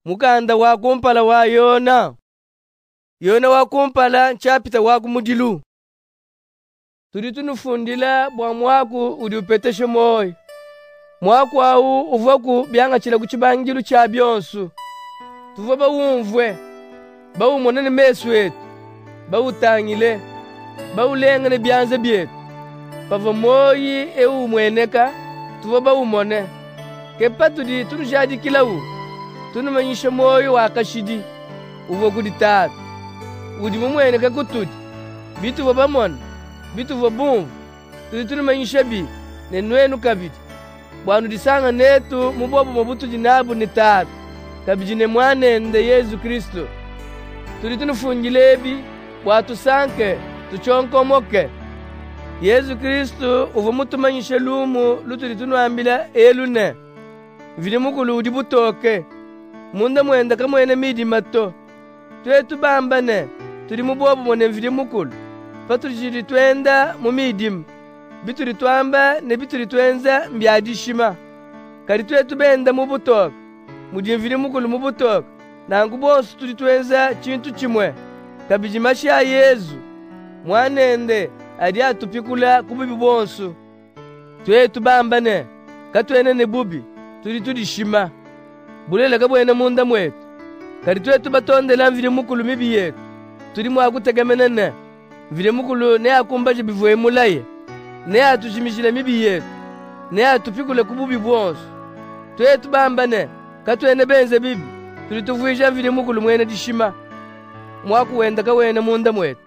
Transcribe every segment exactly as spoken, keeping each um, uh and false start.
mukanda wakumpala wa Yona. Yona wakumpala nchapita waku mudilu. Tuli tunufundila bwa mwaku udi upeteshe moyo. Mwaku au uvoku byanga chila kuchibangilu cha byonsu. Tuvo bawumvwe, bawumonene mesu wetu, bawutangile, bawulengane byanze byetu. Pava moyi ewu mweneka, tuvo bawumone. Kepa tudi tunujadi kilawu, tunumanyisha moyo wakashidi, uvo kuditatu. Udi mumweneka kutudi, bitu vo bamone, bitu vo bumvu, tudi tunumanyisha bi, nenwenu kabidi. Bwanu disanga netu mubobo mabutu jinabu ni tatu. Kabijine mwanende Yesu Kristo. Tuli tunufungilebi bwatu sanke tuchonkomoke. Yesu Kristo uvo mutumanyishe lumu lutuli tunuambila elune. Vili mukulu udi butoke. Munda mwenda kamwene midi mato. Tue tubambane. Tuli mubobo mwene vili mukulu. Patuli jiri tuenda mumidimu. Bituli tuamba ne bituli tuenza mbiadishima. Kali tue tubenda mubutoke. Mudimvili mukulu mubutoke. Nangu bonsu tuli tuenza chintu chimwe. Kabijimashi ya Yesu. Mwanende adi atupikula kubibi bonsu. Tue tubambane. Katuene ne bubi. Tuli tudishima. Bulela kabwene munda mwetu. Kali tue tubatondela mvili mukulu mibi yetu. Tuli mwakutegemenene. Mvili mukulu ne akumbaje bivuwe mulaye. Ne atushimishile mibi yetu. Ne atupikule kububi bonsu. Tue tubambane. Katuene benze bibi. Tuli tuvuisha mvili mukulu mwene dishima. Mwaku wenda kawene munda mwetu.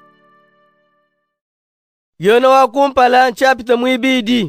Yona wakumpala nchapita mwibidi.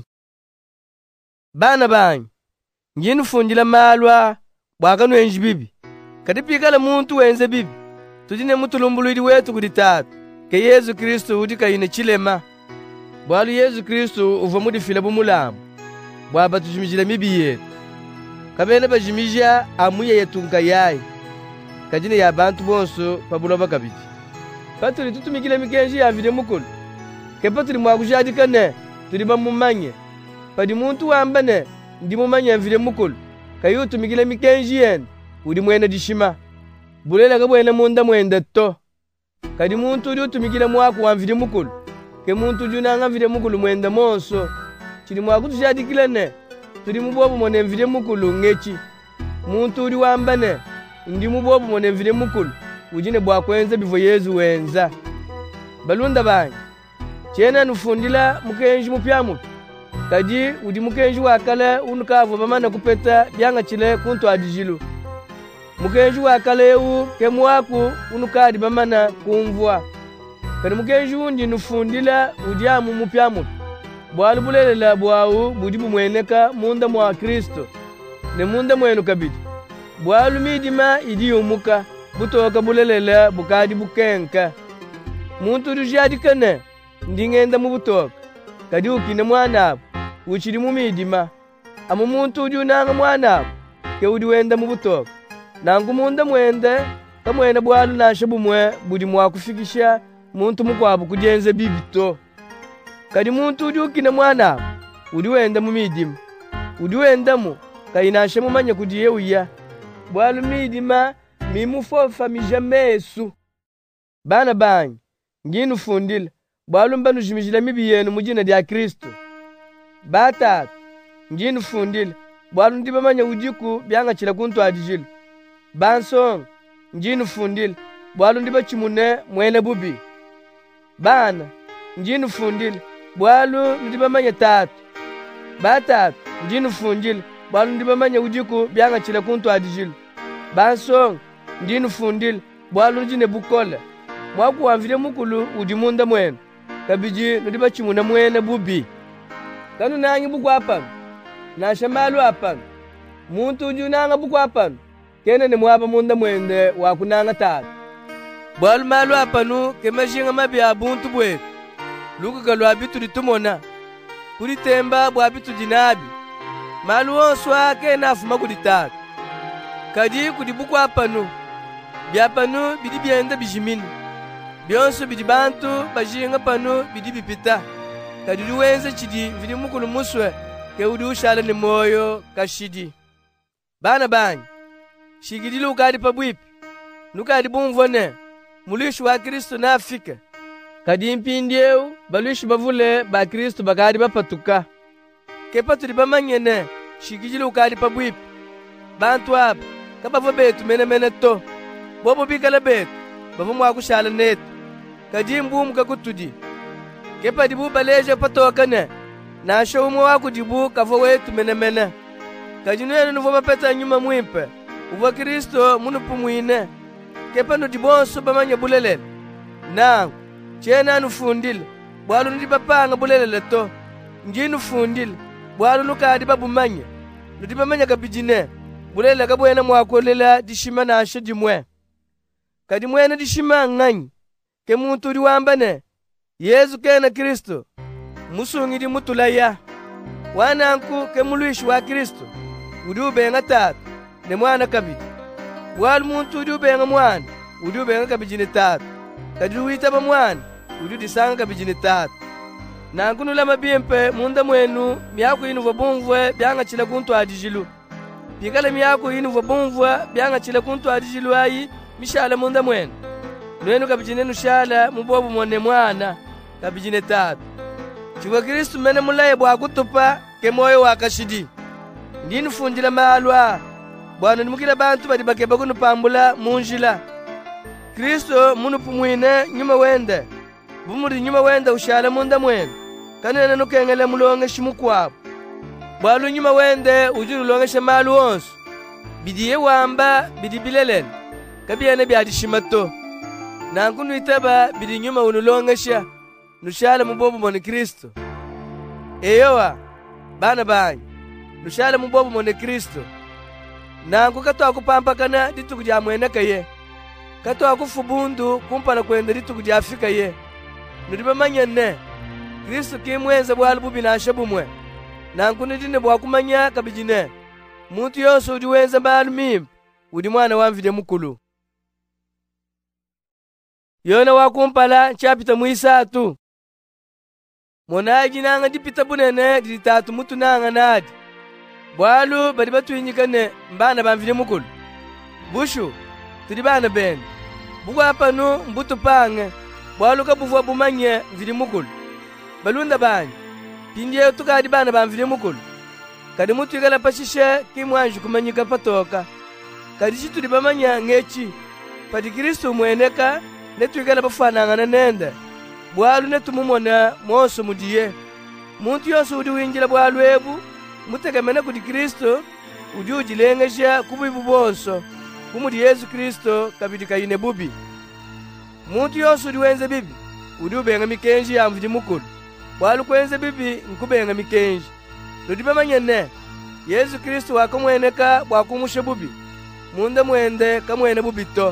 Bana banyi. Njini funjila malwa. Bwaka nuenji bibi. Katipikala muntu wenze bibi. Tujine mutulumbuluidi wetu kuditatu. Ke Yesu Kristo udika ine chilema. Bwalu Yesu Kristo uva mudifila bumulamu. Bwaba tujimijila mibi yetu. Kabene bajimija amuye yetunga yayi. Kajine ya bantu bonso pabuloba kabiti. Patuli tutumikile mikenji ya vile mukulu. Kepa tuli mwakujadikane tuli bamumanye. Padi muntu wambane ndi mumanye vile mukulu. Kayu tumikile mikenji yen udi mwene dishima. Bulela kabwene munda mwende to. Kadi muntu udi utumikile mwaku wa vile mukulu. Ke muntu junanga vile mukulu mwende monso. Chili mwakujadikile tuli mubobo mwene vile mukulu ngechi. Muntu udi wambane ndi mubobo mwene vile mukulu. Ujine bwakwenza bivo Yesu wenza. Balunda banyi. Chena nufundila mukenji mupyamu. Kaji udi mukenji wakale unukavu bamana kupeta byanga chile kuntu adijilu. Mukenji wakale u kemuaku unukadi bamana kumvwa. Kani mukenji undi nufundila udiamu mupyamu. Bwalu bulelela bwau budibu mweneka munda mwa Kristo. Ne munda mwenu kabidi. Bwalu midima idi umuka. Butoka bulelela bukadi bukenka. Muntu dujadikane. Ndingenda mu butoka. Kadi ukine mwana uchiri mu midima. Amu muntu udi unanga mwana ke udi wenda mu butoka. Nangu munda mwende kamwene bwalu nashe bumwe budi mwakufikisha muntu mukwabu kujenze bibito. Kadi muntu udi ukine mwana udi wenda mu midima. Udi wenda mu kayinashe mumanye kudiye uya. Bwalu midima mimufofa mijamesu. Bana banyi nginu fundila. Bwalu mbanu jimijila mibi yenu mujina dia Kristo. Batatu nginu fundila. Bwalu ndiba manya ujiku byanga chila kuntu adijilu. Bansong nginu fundila. Bwalu ndiba chimune mwene bubi. Bana nginu fundila. Bwalu ndiba manya tatu. Batatu nginu fundila. Bwalu ndiba manya ujiku byanga chila kuntu adijilu. Bansong nginu fundila. Bwalu njine bukola. Mwaku wamvile mukulu udimunda mwenu. Kabiji nudiba chimuna mwene bubi. Kanu nangi buku apanu. Nasha malu apanu. Muntu uju nanga buku apanu. Kene ni mwaba munda mwende wakunanga tatu. Bwalu malu apanu kemeshinga mabi abuntu bwetu. Luku kalu abitu ditumona. Kuri temba bu abitu jinabi. Malu onswa kena afuma kuditatu. Kadi kudibuku apanu. Biapanu bidi bienda bijimini. Byonso bidi bantu bajinga panu bidi bipita. Kadi duwenze chidi vidi mukulu muswe ke udi ushala ni moyo kashidi. Bana banyi. shigidile ukadi pabwipi nukadi bumvone mulishi wa Kristo na afika kadi mpindieu balushi bavule ba Kristo bakadi bapatuka kepa tuli bamanyene shigidile ukadi pabwipi bantu aba kabavo betu menemene to bobo bikala betu bavo mwakushala netu kadi mbumu kakutudi kepa dibu baleje patokane na shoumu wako dibu kavo wetu menemene kadi nene nuvo mapeta nyuma mwimpe uva Kristo munupumwine kepa nudibonso bamanya bulelele nangu chena nufundile bwalu nudibapanga bulelele to nji nufundile bwalu nukadi babumanya nudibamanya kabijine bulelele kabwena mwakolela dishima nashe dimwe kadi mwene dishima ng'anyi ke muntu udi wambane Yesu kena Kristo musungidi mutulaya wananku ke muluishi wa Kristo udi ubenga tatu ne mwana kabidi bwalu muntu udi ubenga mwana udi ubenga kabijine tatu kadi uitaba mwana udi disanga kabijine tatu nanku nulama bimpe munda mwenu miyaku inu vabumvwe byanga chila kuntu adijilu pikala miyaku inu vabumvwe byanga chila kuntu adijilu ayi mishala munda mwenu nwenu kabijine nushala mubobu mwone mwana kabijine tatu chikwa Kristu mene mulaye bwa kutupa ke moyo wakashidi ndinu funjila malwa bwana nimukila bantu badi bakeba kunupambula munjila Kristo munupumwine nyuma wende bumuri nyuma wende ushala munda mwenu kanene nukengele mulonge shimukwabo bwalu nyuma wende ujuru longeshe malu onsu bidiye wamba bidi bilelele kabiyene byadi shimato nanku nuitaba bidi nyuma unulongesha nushala mubobu mwone Kristo eyowa bana banyi nushala mubobu mwone Kristo nanku katwa kupampakana dituku dia mwene kaye katwa kufubundu kumpana kwenda dituku dia Afrika ye nudibamanya ne Kristo kimwenza bwalu bubi nashe bumwe nanku nidine bwakumanya kabijine muntu yose udi wenza balu mimba udi mwana wamvide mukulu yona wakumpala chapita muisatu monaji nanga dipita bunene ditatu mutu nanga nadi bwalu badi batwinyikane mbana bamvide mukulu bushu tudi bana bene bugwa panu mbutu pange bwalu kabuvwa bumanye mvide mukulu balunda banyi pindiye tukadi bana bamvide mukulu kadi mutu igala pashishe kimwanju kumanyika patoka kadi chitudi bamanya ngechi padi Kristo mweneka netu igala bafanangana nende bwalu netumumona monso mudiye muntu yose udi winjila bwalu ebu mutegemene kudi Kristo udi ujilengesha kubibu bonso kumudi Yesu Kristo kabidi kayine bubi muntu yose udi wenze bibi udi ubenga mikenji ya mvidi mukulu bwalu kwenze bibi nkubenga mikenji nudibamanya ne Yesu Kristo wakamweneka bwakumushe bubi munda mwende kamwene bubito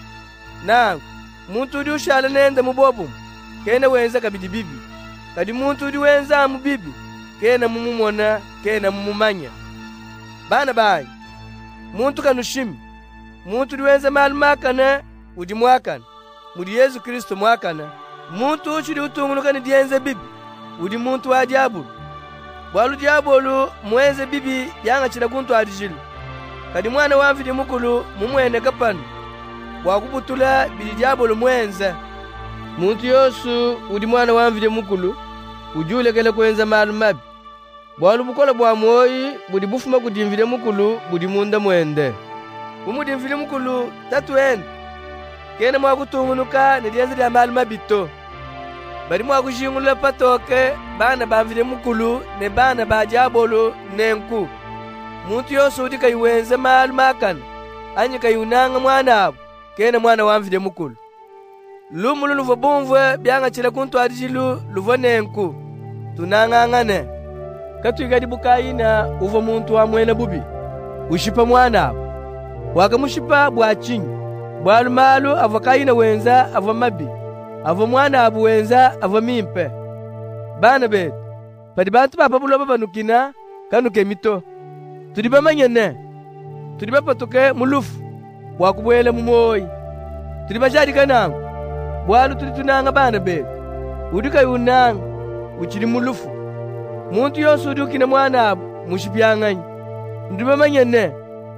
nangu muntu udi ushala nende mubobu kene wenza kabidi bibi kadi muntu udi wenza mubibi kena mumumona kena mumumanya bana banyi muntu kanushimi muntu udi wenza malu makana udi mwakana mudi Yesu Kristo mwakana muntu uchudi utungulukani dienze bibi udi muntu wa diabulu bwalu diabulu mwenze bibi yanga chila kuntu adijilu kadi mwana wamvide mukulu mumwene kapanu bwakubutula bidi diabulu mwenza muntu yosu udi mwana wamvide mukulu ujulekele kwenza malu mabi bwalu bukola bwa moyi budi bufuma kudimvide mukulu budi munda mwende bumudi mvide mukulu tatu ende kene mwakutunguluka ne dienza dia malu mabito bari mwakujingulula patoke bana bamvide mukulu ne bana ba diabulu nenku muntu yosu udi kayiwenze malu makana anyi kayunanga mwana abo kene mwana wamvide mukulu lumulu luvo bumvwe byanga chila kuntu adijilu luvo nenku tunangangane katwigadi bukayina uvo muntu wa mwene bubi ushipa mwana abo wakamushipa bwachinyi bwalu malu avo kayina wenza avo mabi avo mwana abo wenza avo mimpe bana betu padi bantu bapabuloba banukina kanuke mito tudi bamanyene tudi bapatuke mulufu bwakubwele mumoyi tudi bajadi kanangu bwalu tudi tunanga bana betu udi kayunanga uchili mulufu muntu yose udi ukina mwana abo mushipyang'anyi ndi bamanyene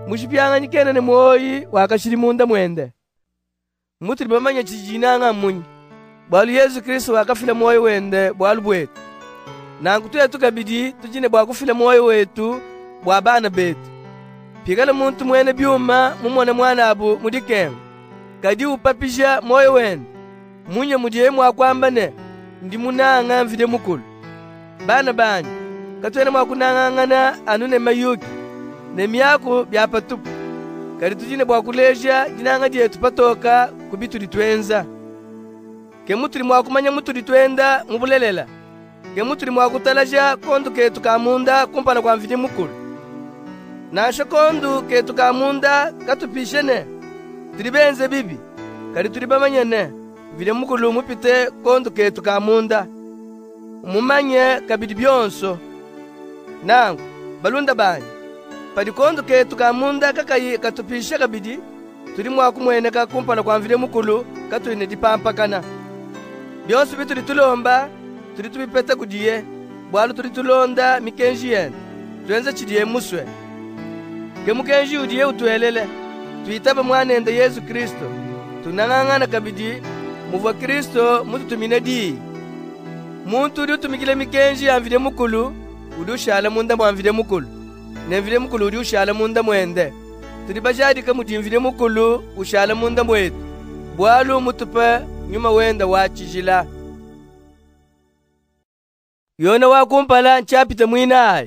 mushipyanga kene ne moyi wakashiri munda mwende. Mutuli bamanya chijinanga munyi. Bwalu Yesu Kristo wakafila moyo wende bwalu bwetu. Nangu tuye tukabidi tujine bwakufila moyo wetu bwa bana betu. Pikala muntu mwene byuma mumone mwana abu mudikenga. Kadi upapisha moyo wende. Munye mudiye mwakwambane ndi munanga mvide mukulu. Bana banyi katwene mwakunangangana anune mayuki ne myako byapatupu. Kadi tujine bwakuleja jinanga dietu patoka kubitu litwenza. Ke mutuli mwakumanya mutuli twenda mubulelela. Ke mutuli mwakutalaja kondu ketu kamunda kumpana kwa mvide mukulu. Nasha kondu ketu kamunda katupishene. Tulibenze bibi. Kadi tulibamanyane vide mukulu mupite kondu ketu kamunda. Mumanye kabidi byonso. Nangu balunda banyi. Padi kondu ketu kamunda kakayi katupisha kabidi. Tuli mwakumweneka kumpana kwa mvide mukulu katuline dipampakana. Byonso bitu litulomba tuli tubipeta kudiye. Bwalu tuli tulonda mikenji yene. Tuenza chidiye muswe. Ke mukenji udiye utuelele. Tuitaba mwanende Yesu Kristo. Tunangangana kabidi muva Kristo mututumine di. Muntu udi utumikile mikenji ya mvide mukulu udi ushala munda mwa mvide mukulu. Ne mvide mukulu udi ushala munda mwende. Tuli bajadika muti mvide mukulu ushala munda mwetu. Bwalu mutupe nyuma wenda wachijila. Yona wakumpala nchapita mwinayi.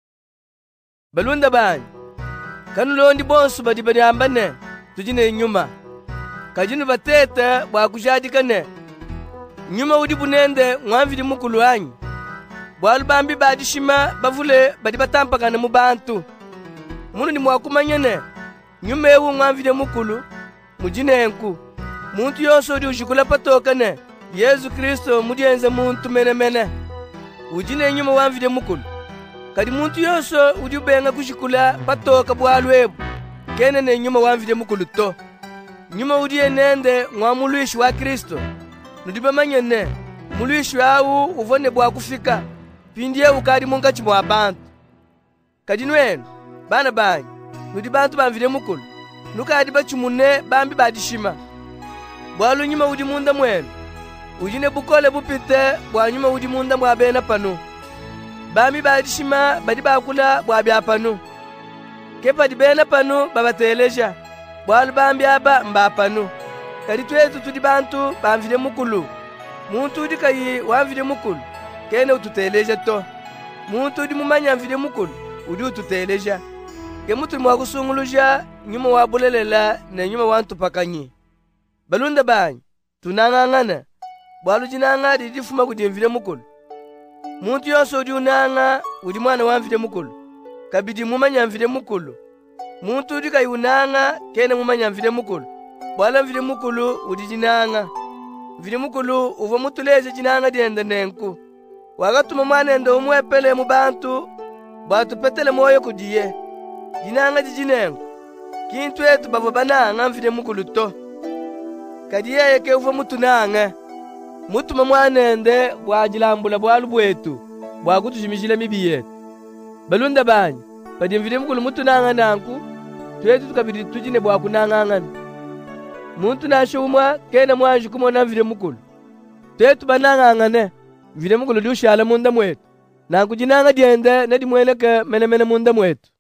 Balunda banyi. Kanu londi bonsu badi badi ambane tujine nyuma. Kajinu batete bwakujadikane. Nyuma udi bunende mwamvidi mukulu anyi. Bwalu bambi badishima bavule badi batampakana mu bantu. Munu ni mwakumanyene. Nyuma ewu mwamvidi mukulu mujine enku. Muntu yonso udi ushikula patokane. Yesu Kristo mudienze muntu mene mene. Ujine nyuma wamvide mukulu. Kadi muntu yonso udi ubenga kushikula patoka bwalu ebu. Kene ne nyuma wamvide mukulu to. Nyuma udi enende mwa muluishi wa Kristo. Nudiba manyene. Muluishi wawu uvone bwa kufika. Pindie ukadi munga chimu wa bantu. Kadi nwenu. Bana banyi. Nudibantu bamvide mukulu. Nukadi bachumune bambi badishima. Bwalu nyuma udi munda mwenu. Ujine bukole bupite bwa nyuma udi munda mwa bena panu. Bami badishima badi bakula bwa bya panu. Kepa di bena panu babateleja. Bwalu bambi aba mba panu. Kadi twetu tudi bantu bamvide mukulu. Muntu udi kayi wamvide mukulu. Kene ututeleja to. Muntu udi mumanya mvide mukulu. Udi ututeleja. Ke mutu mwa kusunguluja nyuma wabulelela na nyuma wantu pakanyi. Balunda banyi. Tunangangana. Bwalu jinanga didi fuma kudi mvide mukulu. Muntu yonso udi unanga udi mwana wa mvide mukulu. Kabidi mumanya mvide mukulu. Muntu udi kayi unanga kene mumanya mvide mukulu. Bwala mvide mukulu udi jinanga. Mvide mukulu uva mutuleze jinanga dienda nenku. Wagatuma mwanende umwepele mu bantu. Bwatu petele moyo kudiye. Jinanga di jinenku. Kintu etu bavo bananga mvide mukulu to. Kadi yeye ke uva mutunanga. Mutuma mwanende bwajilambula bwalu bwetu bwakutujimishila mibi yetu. Balunda banyi padi mvide mukulu mutunanga nanku twetu tukabidi tujine bwakunangangana. Muntu nashumwa kena mwanji kumona mvide mukulu. Twetu banangangane mvide mukulu diushala munda mwetu. Nanku jinanga diende nedi mweneke mene mene munda mwetu.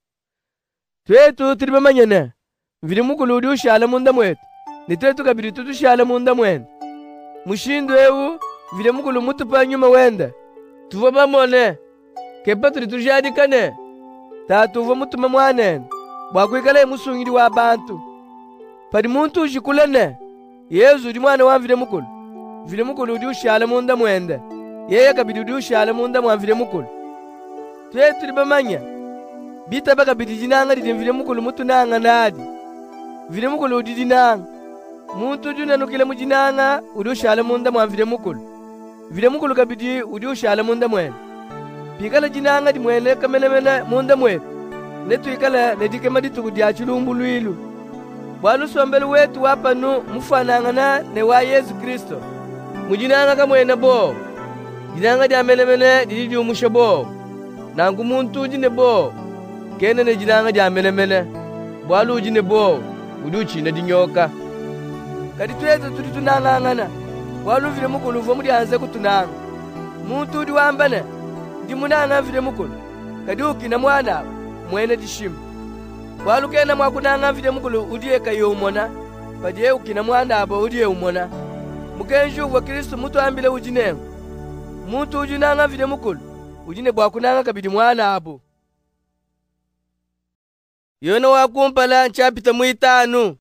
Twetu tulibamanyene mvide mukulu diushala munda mwetu. Ni twetu kabidi tutushala munda mwene. Mushindu ewu vile mukulu mutupa nyuma wenda. Tuva mamone. Kepa tuli tujadikane. Ta tuva mutuma mwanene. Bwakwikale musungiri wa bantu. Padi muntu ushikulene. Yesu udi mwana wa vile mukulu. Vile mukulu udi ushala munda mwende. Yeye kabidi udi ushala munda mwa vile mukulu. Tuye tuli bamanya. Bita baka bidi jinanga di vile mukulu mutu nanga nadi. Vile mukulu udi dinanga. Muntu udi unanukile mujinanga udi ushala munda mwa vile mukulu. Vile mukulu kabidi udi ushala munda mwene. Pikala jinanga di mwene kamenemene munda mwetu. Netu ikala nedikema dituku dia chulumbu luilu. Bwalu sombelu wetu wapanu mufanangana ne wa Yesu Kristo. Mujinanga kamwene bo. Jinanga dia menemene didi di umushe bo. Nangu muntu udi ne bo. Kene ne jinanga dia menemene. bwalu ujine bo uduchi na dinyoka kadi twete tuli tunang'ang'ana bwalu vile mukulu vo mudi anze kutunanga muntu udi wambana ndi munanga vile mukulu kadi ukina mwana mwene dishima bwalu kena mwakunanga vile mukulu udiye kayomona padiye ukina mwana abo udiye umona mukenju wa Kristo mutu ambile ujine muntu ujinanga vile mukulu ujine bwakunanga kabidi mwana abo yona wakumpala nchapita muitanu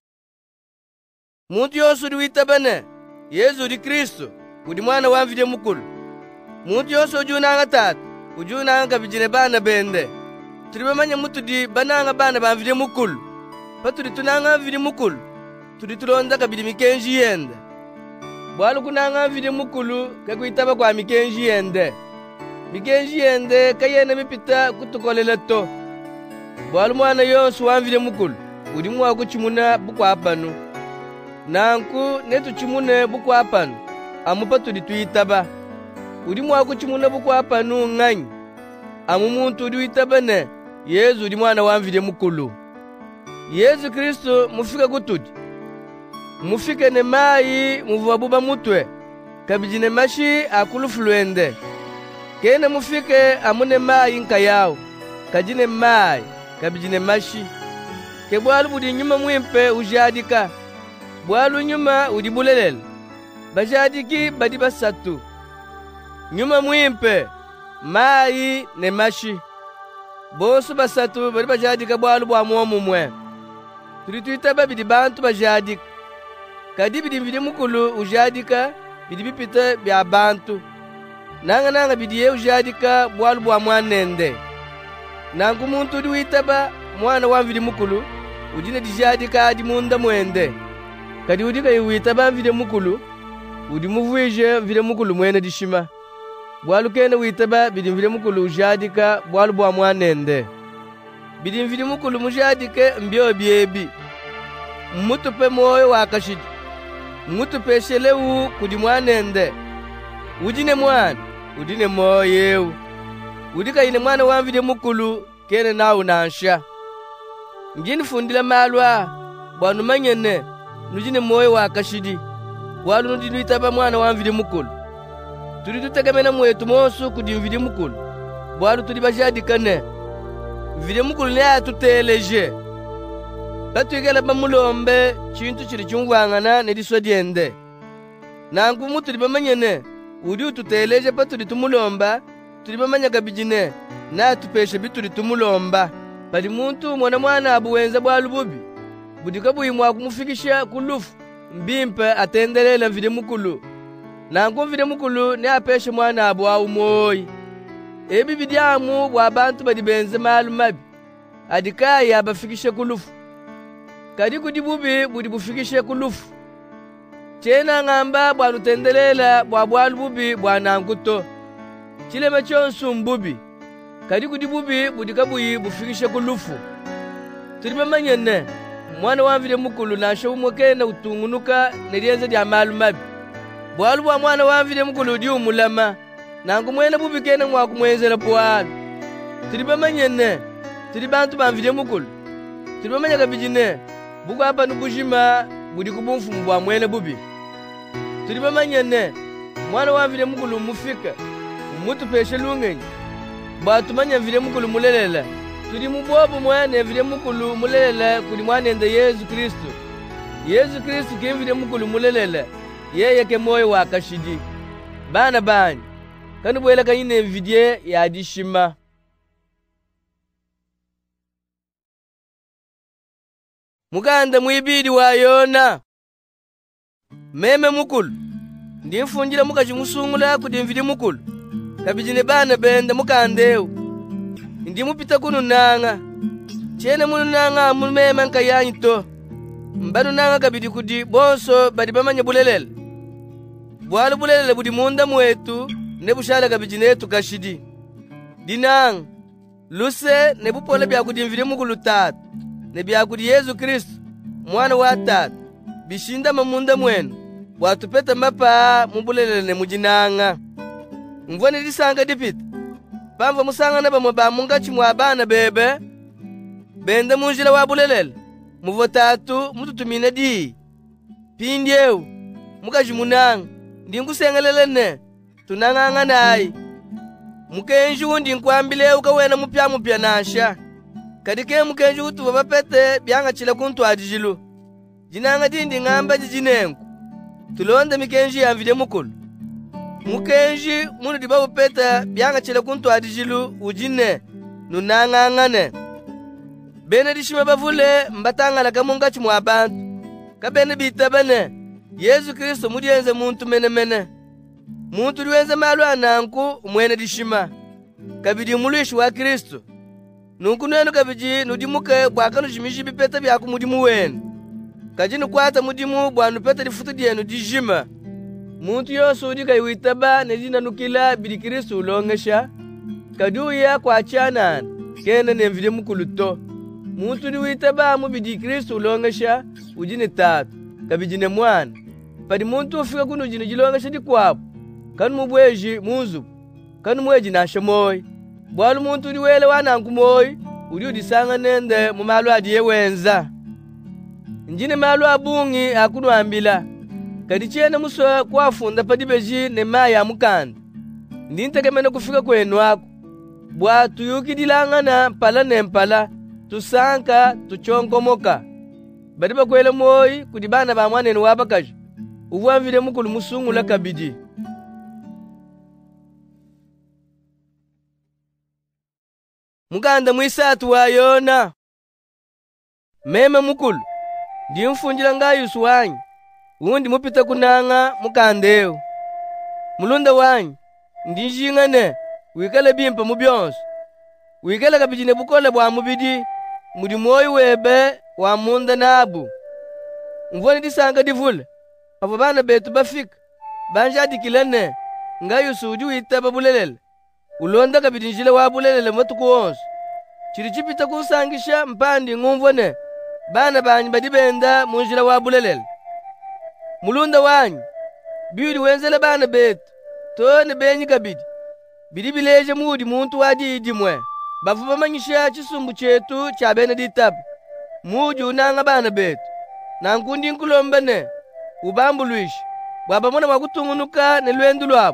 muntu yose udi witabane Yesu udi Kristo udi mwana wamvile mukulu muntu yose ujunanga tata ujunanga kabijine bana bende tulibamanya mutu di bananga bana bamvile mukulu patuli tunanga mvile mukulu tuli tulonda kabidi mikenji yende bwalu kunanga mvile mukulu kakuitaba kwa mikenji yende mikenji yende kayena mipita kutukolela to bwalu mwana yonsu wamvile mukulu udi mwa kuchimuna bukwa apanu nanku netu chimune bukwa apanu amupa tuli tuitaba udi mwa kuchimuna bukwa apanu ng'anyi amu muntu udi witabane Yesu udi mwana wamvile mukulu Yesu Kristo mufika kutudi mufike ne mayi muvuwa buba mutwe kabijine mashi akulufulwende kene mufike amune mayi nkayawo kajine mayi kabijine mashi ke bwalu budi nyuma mwimpe ujadika bwalu nyuma udi bulelela bajadiki badi basatu nyuma mwimpe mayi ne mashi bosu basatu badi bajadika bwalu bwa mwomu mwe tuli tuitaba bidi bantu bajadika kadi bidi mvile mukulu ujadika bidi bipita bya bantu nanga nanga bidi ye ujadika bwalu bwa mwanende nangu muntu udi witaba mwana wa mvile mukulu ujine dijadika adi munda mwende kadi udika iwitaba mvile mukulu udi muvwije mvile mukulu mwene dishima bwalu kene witaba bidi mvile mukulu ujadika bwalu bwa mwanende bidi mvile mukulu mujadike mbyo byebi mutupe moyo wakashidi mutupe shelewu kudi mwanende ujine mwana udine moyewu udika ine mwana wamvile mukulu kene nawu nansha ngini fundila malwa bwanu manyene nujine moyo wakashidi bwalu nudi nuitaba mwana wamvile mukulu tuli tutegemena mwetu monsu kudi mvile mukulu bwalu tuli bajadikane mvile mukulu ne atuteleje batwikela bamulombe chintu chili chungwangana ne diswa diende nangu mutu libamanyene udi ututeleje patuli tumulomba tulibamanya kabijine na tupeshe bituli tumulomba pali muntu mwana mwana abuwenza bwalu bubi budika buyimwa kumufikisha kulufu mbimpe atendelela mvile mukulu nangu mvile mukulu ne apeshe mwana abu au moyi ebi bidyamu bwa bantu badibenze malu mabi adikayi abafikishe kulufu kadi kudi bubi budi bufikishe kulufu chena ng'amba bwalutendelela bwa bwalu bubi bwa nanguto chilema chonsu mbubi kadi kudi bubi budi kabuyi bufikishe kulufu tulibamanyene mwana wamvile mukulu nasho umwekena utungunuka nelienze lya malu mabi bwalu bwa mwana wamvile mukulu udi umulama nangu mwene bubi kene mwakumwenzela bwalu tulibamanyene tuli bantu bamvile mukulu tulibamanya kabijine buku apa nubujima budi kubumfumu bwa mwene bubi tulibamanyene mwana wamvile mukulu mufika mutu peshe lungenyi bwatumanya mvile mukulu mulelela tuli mubobu mwene mvile mukulu mulelela kuli mwanende Yesu Kristo Yesu Kristo kimvile mukulu mulelela yeye ke moyo wakashidi bana banyi kanubwela kanyine mvidye yadishima mukanda mwibidi wa Yona meme mukulu ndimfunjila mukachimusungula kudi mvili mukulu kabijine bana bende mukandewu ndimupita kunu nanga chene munu nanga mumeme nkayanyi to mbanu nanga kabidi kudi bonso badi bamanya bulelela bwalu bulelela budi munda mwetu ne bushala kabijine etu kashidi dinanga luse ne bupole bya kudi mvili mukulu tatu ne byakudi Yesu Kristo mwana wa tata bishinda mamunda mwenu bwatupeta mapa mubulelele ne mujinanga mvone lisanga dipita pamva musanga na bamwe bamunga chimwa bana bebe bende munjila wa bulelele muvo tatu mututumine di pindyeu mukajimunanga ndinkusengelelene tunang'ang'a nayi mukenji undi nkwambile ukawena mupya mupya nasha kadike mukenji utuva bapete byangachila kuntwadijilu jinanga dindi ng'amba jijinenku tulonde mikenji yamvile mukulu mukenji munu diba bupeta byangachila kuntwadijilu ujine nunang'ang'ane bene dishima bavule mbatangala kamungachi mwa bantu kabene bitabane Yesu Kristo mudienze muntu menemene muntu diwenze malu ananku umwene dishima kabidi muluishi wa Kristo nunku nenu kabiji nudimuke bwakanu jimishi bipeta byaku mudimu wenu kajinu kwata mudimu bwanu peta difutu dienu dijima muntu yose udika iwitaba nedina nukila bidi Kristo ulongesha kaduya kwa chanana kene nemvile mukuluto muntu diwitaba mu bidi Kristo ulongesha ujine tatu kabijine mwana padi muntu ufika kuno jino jilongesha dikwapo kanu mubweji muzu kanu mweji nasha moyi bwalu muntu diwele wananku moyi udi udisanga nende mu malu adiye wenza njine malu abungi akunu ambila kadi chene muso kwafunda padi beji ne maya mukanda ndintekemene kufika kwenu ako bwa tuyukidilangana mpala ne mpala tusanka tuchonkomoka badi bakwele moyi kudi bana ba mwanene wabakajo uwamvile mukulu musungula kabidi muganda mwisatu wa Yona meme mukulu ndimfunjila nga Yusu wanyi undi mupita kunanga mukandeu mulunda wanyi ndinjingane wikale bimpa mubyonso wikale kabijine bukole bwa mubidi mudi moyo webe wa munda nabu mvoni disanga divule abo bana betu bafika banja dikilane nga Yusu udi witaba bulelele ulonda kabidinjile wabulelele matuku wonso chiri chipita kusangisha mpandi ngumvone bana banyi badibenda munjila wabulelele mulunda wanyi bidi wenzele bana betu tone benyi kabidi bidi bileje mudi muntu wadidi mwe bafu bamanyisha chisumbu chetu cha bene ditapa mudi unanga bana betu nankundi nkulombane ubambulwishi bwabamona mwakutungunuka ne lwendu lwabo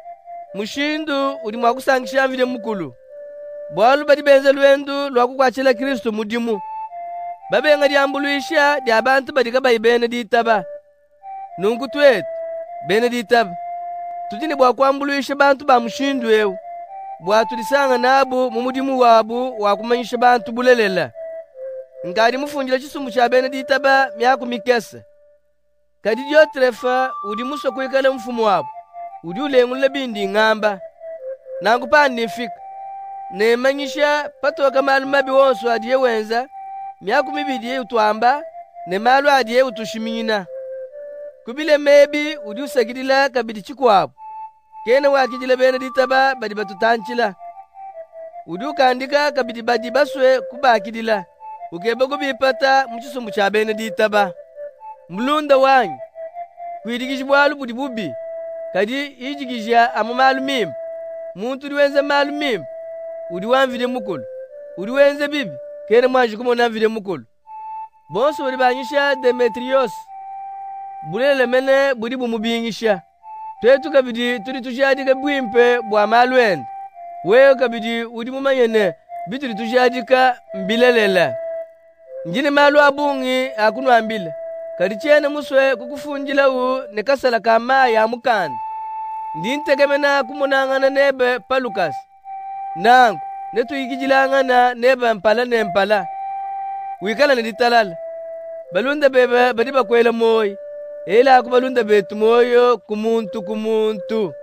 mushindu uli mwakusangisha mvile mukulu bwalu badi benze lwendu lwakukwachila Kristo mudimu babenga diambulwisha dia bantu badika bayibene ditaba nungu twetu bene ditaba tudini bwa kwambulwisha bantu ba mushindu ewu bwa tulisanga nabu mumudimu wabu wakumanyisha bantu bulelela ngadi mufunjila chisumbu cha bene ditaba myaku mikesa kadi diotrefa udi muso kuikale mfumu wabu udi ulengule bindi ng'amba nangu pandi nfika nemanyisha patoka malu mabi wonso adiye wenza myaku mibidi ye utwamba ne malu adiye utushimina kubile mebi udi usakidila kabidi chikwapo kene wakidila bene ditaba badi batutanchila udi ukandika kabidi badi baswe kubakidila ukeba kubipata muchisumbu cha bene ditaba mulunda wanyi kuidikisha bwalu budi bubi kadi ijigija amumalu mimba muntu diwenze malu mimba udi wamvile mukulu udi wenze bibi kene mwanji kumona mvile mukulu bonso udi banyisha Demetrios bulele mene budi bumubingisha twetu kabidi tuli tushadika bwimpe bwa malwende weyo kabidi udi mumanyene bituli tushadika mbilelela njine malu abungi akunu ambile kadi chene muswe kukufunjila u nekasala kama ya mukanda ndintegemena kumunangana nebe palukas nangu netu ikijilangana nebe mpala ne mpala wikala ne ditalala balunda bebe badi bakwela moyi ela kubalunda betu moyo kumuntu kumuntu